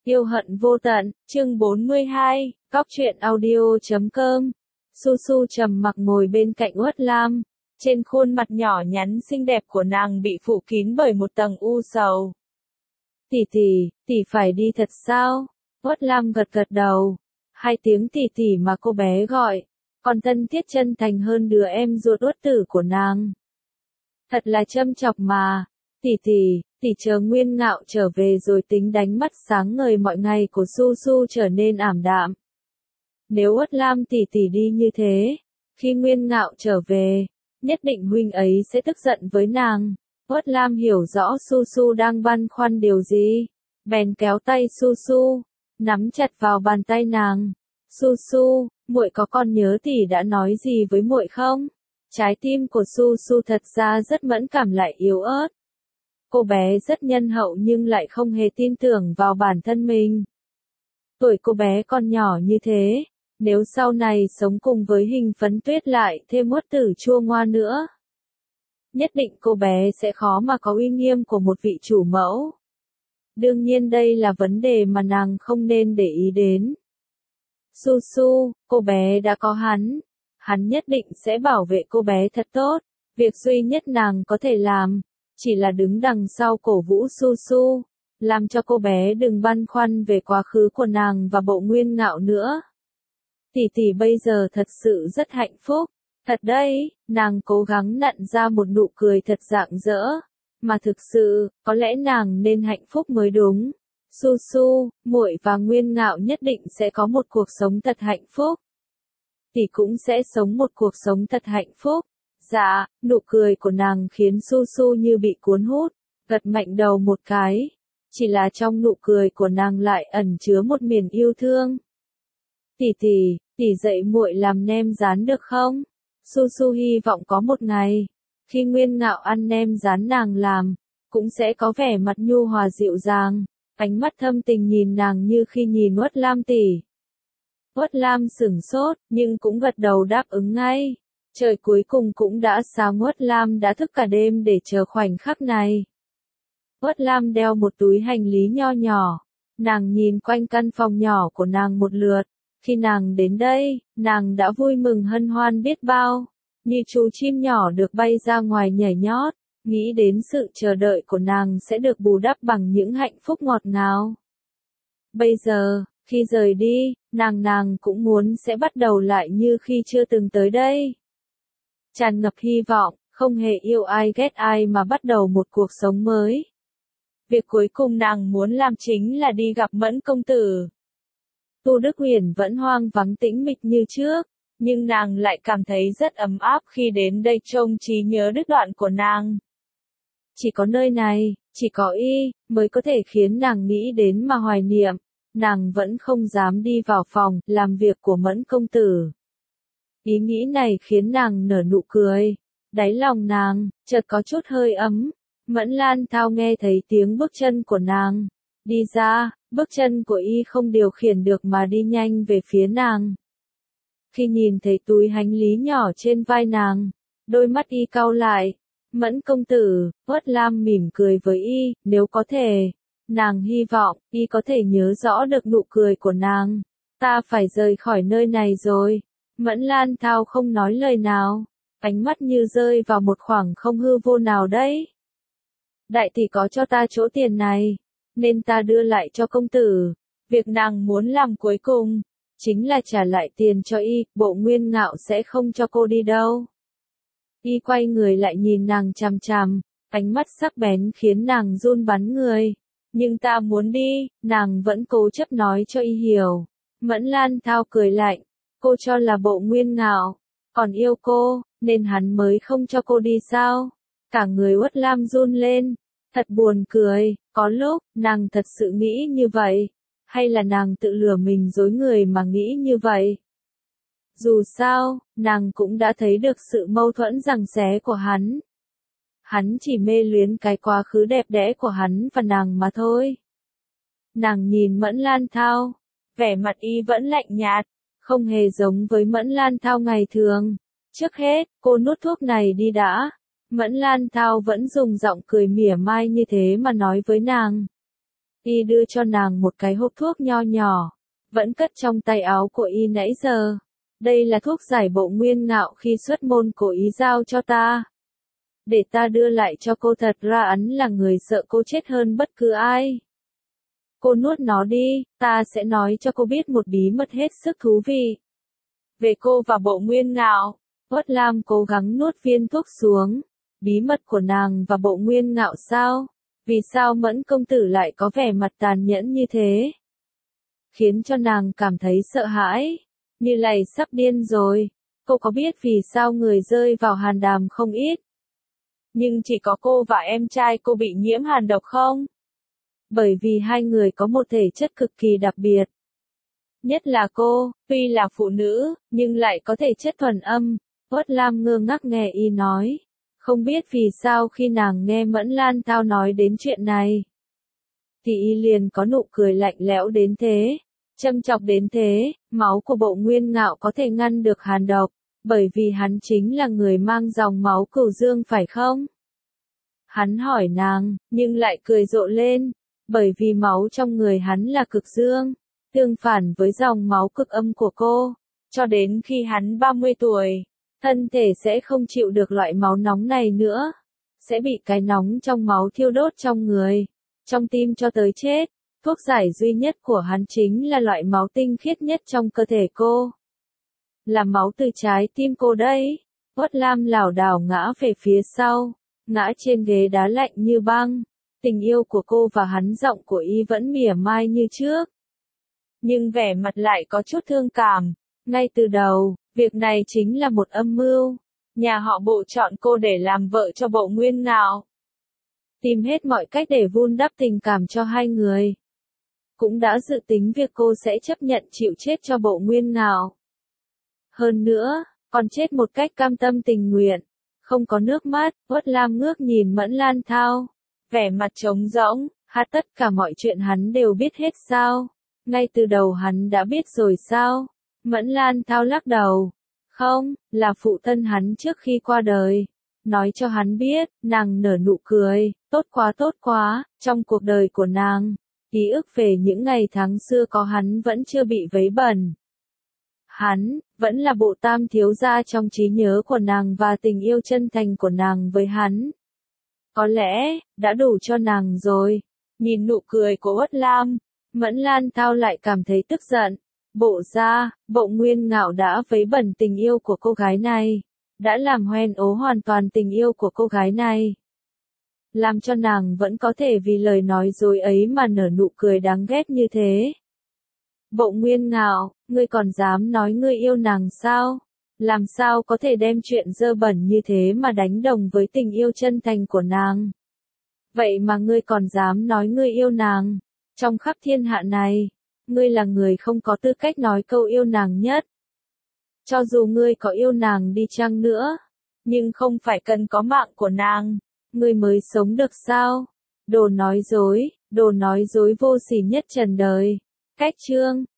Yêu hận vô tận, chương 42, Cóc truyện audio.com. Su Su trầm mặc ngồi bên cạnh Uất Lam, trên khuôn mặt nhỏ nhắn xinh đẹp của nàng bị phủ kín bởi một tầng u sầu. Tỷ phải đi thật sao? Uất Lam gật gật đầu. Hai tiếng tỷ mà cô bé gọi, còn thân thiết chân thành hơn đứa em ruột uất tử của nàng. Thật là châm chọc mà. Tỷ chờ Nguyên Ngạo trở về rồi tính đánh mắt sáng ngời mọi ngày của Su Su trở nên ảm đạm. Nếu Uất Lam tỷ đi như thế, khi Nguyên Ngạo trở về, nhất định huynh ấy sẽ tức giận với nàng. Uất Lam hiểu rõ Su Su đang băn khoăn điều gì, bèn kéo tay Su Su, nắm chặt vào bàn tay nàng. Su Su, muội có còn nhớ tỷ đã nói gì với muội không? Trái tim của Su Su thật ra rất mẫn cảm lại yếu ớt. Cô bé rất nhân hậu nhưng lại không hề tin tưởng vào bản thân mình. Tuổi cô bé còn nhỏ như thế, nếu sau này sống cùng với Hình Phấn Tuyết lại thêm Uất Tử chua ngoa nữa, nhất định cô bé sẽ khó mà có uy nghiêm của một vị chủ mẫu. Đương nhiên đây là vấn đề mà nàng không nên để ý đến. Su Su, cô bé đã có hắn nhất định sẽ bảo vệ cô bé thật tốt. Việc duy nhất nàng có thể làm chỉ là đứng đằng sau cổ vũ Su Su, làm cho cô bé đừng băn khoăn về quá khứ của nàng và bộ Nguyên Ngạo nữa. Tỷ bây giờ thật sự rất hạnh phúc. Thật đấy, nàng cố gắng nặn ra một nụ cười thật rạng rỡ. Mà thực sự, có lẽ nàng nên hạnh phúc mới đúng. Su Su, muội và Nguyên Ngạo nhất định sẽ có một cuộc sống thật hạnh phúc. Tỷ cũng sẽ sống một cuộc sống thật hạnh phúc. Dạ, nụ cười của nàng khiến Su Su như bị cuốn hút, gật mạnh đầu một cái. Chỉ là trong nụ cười của nàng lại ẩn chứa một miền yêu thương. Tỷ dạy muội làm nem rán được không? Su Su hy vọng có một ngày, khi Nguyên Ngạo ăn nem rán nàng làm, cũng sẽ có vẻ mặt nhu hòa dịu dàng, ánh mắt thâm tình nhìn nàng như khi nhìn Uất Lam tỷ. Uất Lam sửng sốt, nhưng cũng gật đầu đáp ứng ngay. Trời cuối cùng cũng đã sáng, Uất Lam đã thức cả đêm để chờ khoảnh khắc này. Uất Lam đeo một túi hành lý nho nhỏ, nàng nhìn quanh căn phòng nhỏ của nàng một lượt. Khi nàng đến đây, nàng đã vui mừng hân hoan biết bao, như chú chim nhỏ được bay ra ngoài nhảy nhót, nghĩ đến sự chờ đợi của nàng sẽ được bù đắp bằng những hạnh phúc ngọt ngào. Bây giờ, khi rời đi, nàng cũng muốn sẽ bắt đầu lại như khi chưa từng tới đây. Tràn ngập hy vọng, không hề yêu ai ghét ai mà bắt đầu một cuộc sống mới. Việc cuối cùng nàng muốn làm chính là đi gặp Mẫn công tử. Tu Đức Huyền vẫn hoang vắng tĩnh mịch như trước, nhưng nàng lại cảm thấy rất ấm áp khi đến đây trông trí nhớ đứt đoạn của nàng. Chỉ có nơi này, chỉ có y, mới có thể khiến nàng nghĩ đến mà hoài niệm. Nàng vẫn không dám đi vào phòng làm việc của Mẫn công tử. Ý nghĩ này khiến nàng nở nụ cười. Đáy lòng nàng chợt có chút hơi ấm. Mẫn Lan Thao nghe thấy tiếng bước chân của nàng đi ra, bước chân của y không điều khiển được mà đi nhanh về phía nàng. Khi nhìn thấy túi hành lý nhỏ trên vai nàng, đôi mắt y cau lại. Mẫn công tử, Uất Lam mỉm cười với y, nếu có thể, nàng hy vọng y có thể nhớ rõ được nụ cười của nàng. Ta phải rời khỏi nơi này rồi. Mẫn Lan Thao không nói lời nào, ánh mắt như rơi vào một khoảng không hư vô nào đấy. Đại tỷ có cho ta chỗ tiền này, nên ta đưa lại cho công tử. Việc nàng muốn làm cuối cùng chính là trả lại tiền cho y, bộ Nguyên Ngạo sẽ không cho cô đi đâu. Y quay người lại nhìn nàng chằm chằm, ánh mắt sắc bén khiến nàng run bắn người. Nhưng ta muốn đi, nàng vẫn cố chấp nói cho y hiểu. Mẫn Lan Thao cười lạnh, cô cho là bộ Nguyên Ngạo còn yêu cô, nên hắn mới không cho cô đi sao? Cả người Uất Lam run lên, thật buồn cười. Có lúc, nàng thật sự nghĩ như vậy, hay là nàng tự lừa mình dối người mà nghĩ như vậy? Dù sao, nàng cũng đã thấy được sự mâu thuẫn giằng xé của hắn. Hắn chỉ mê luyến cái quá khứ đẹp đẽ của hắn và nàng mà thôi. Nàng nhìn Mẫn Lan Thao, vẻ mặt y vẫn lạnh nhạt, không hề giống với Mẫn Lan Thao ngày thường. Trước hết, cô nuốt thuốc này đi đã. Mẫn Lan Thao vẫn dùng giọng cười mỉa mai như thế mà nói với nàng. Y đưa cho nàng một cái hộp thuốc nho nhỏ, vẫn cất trong tay áo của Y nãy giờ. Đây là thuốc giải bộ nguyên ngạo khi xuất môn của Y giao cho ta. Để ta đưa lại cho cô, thật ra ấn là người sợ cô chết hơn bất cứ ai. Cô nuốt nó đi, ta sẽ nói cho cô biết một bí mật hết sức thú vị. Về cô và bộ nguyên ngạo. Uất Lam cố gắng nuốt viên thuốc xuống. Bí mật của nàng và bộ nguyên ngạo sao? Vì sao Mẫn công tử lại có vẻ mặt tàn nhẫn như thế? Khiến cho nàng cảm thấy sợ hãi. Như lầy sắp điên rồi. Cô có biết vì sao người rơi vào hàn đàm không ít? Nhưng chỉ có cô và em trai cô bị nhiễm hàn độc không? Bởi vì hai người có một thể chất cực kỳ đặc biệt. Nhất là cô, tuy là phụ nữ, nhưng lại có thể chất thuần âm. Uất Lam ngơ ngác nghe Y nói. Không biết vì sao khi nàng nghe Mẫn Lan Thao nói đến chuyện này, thì Y liền có nụ cười lạnh lẽo đến thế, châm chọc đến thế. Máu của bộ nguyên ngạo có thể ngăn được hàn độc, bởi vì hắn chính là người mang dòng máu Cửu Dương phải không? Hắn hỏi nàng, nhưng lại cười rộ lên, bởi vì máu trong người hắn là cực dương, tương phản với dòng máu cực âm của cô. Cho đến khi hắn 30 tuổi, thân thể sẽ không chịu được loại máu nóng này nữa, sẽ bị cái nóng trong máu thiêu đốt trong người, trong tim cho tới chết. Thuốc giải duy nhất của hắn chính là loại máu tinh khiết nhất trong cơ thể cô. Là máu từ trái tim cô đấy. Uất Lam lảo đảo ngã về phía sau, ngã trên ghế đá lạnh như băng. Tình yêu của cô và hắn, giọng của Y vẫn mỉa mai như trước, nhưng vẻ mặt lại có chút thương cảm. Ngay từ đầu, việc này chính là một âm mưu. Nhà họ Bộ chọn cô để làm vợ cho bộ nguyên ngạo, tìm hết mọi cách để vun đắp tình cảm cho hai người. Cũng đã dự tính việc cô sẽ chấp nhận chịu chết cho bộ nguyên ngạo. Hơn nữa, còn chết một cách cam tâm tình nguyện, không có nước mắt. Uất Lam ngước nhìn Mẫn Lan Thao, vẻ mặt trống rỗng. Tất cả mọi chuyện hắn đều biết hết sao? Ngay từ đầu hắn đã biết rồi sao? Mẫn Lan Thao lắc đầu. Không, là phụ thân hắn trước khi qua đời nói cho hắn biết. Nàng nở nụ cười. Tốt quá, trong cuộc đời của nàng, ký ức về những ngày tháng xưa có hắn vẫn chưa bị vấy bẩn. Hắn vẫn là bộ tam thiếu gia trong trí nhớ của nàng, và tình yêu chân thành của nàng với hắn có lẽ đã đủ cho nàng rồi. Nhìn nụ cười của Uất Lam, Mẫn Lan Thao lại cảm thấy tức giận. Bộ nguyên ngạo đã vấy bẩn tình yêu của cô gái này, đã làm hoen ố hoàn toàn tình yêu của cô gái này, làm cho nàng vẫn có thể vì lời nói dối ấy mà nở nụ cười đáng ghét như thế. Bộ nguyên ngạo, ngươi còn dám nói ngươi yêu nàng sao? Làm sao có thể đem chuyện dơ bẩn như thế mà đánh đồng với tình yêu chân thành của nàng? Vậy mà ngươi còn dám nói ngươi yêu nàng? Trong khắp thiên hạ này, ngươi là người không có tư cách nói câu yêu nàng nhất. Cho dù ngươi có yêu nàng đi chăng nữa, nhưng không phải cần có mạng của nàng, ngươi mới sống được sao? Đồ nói dối vô sỉ nhất trần đời. Cách chương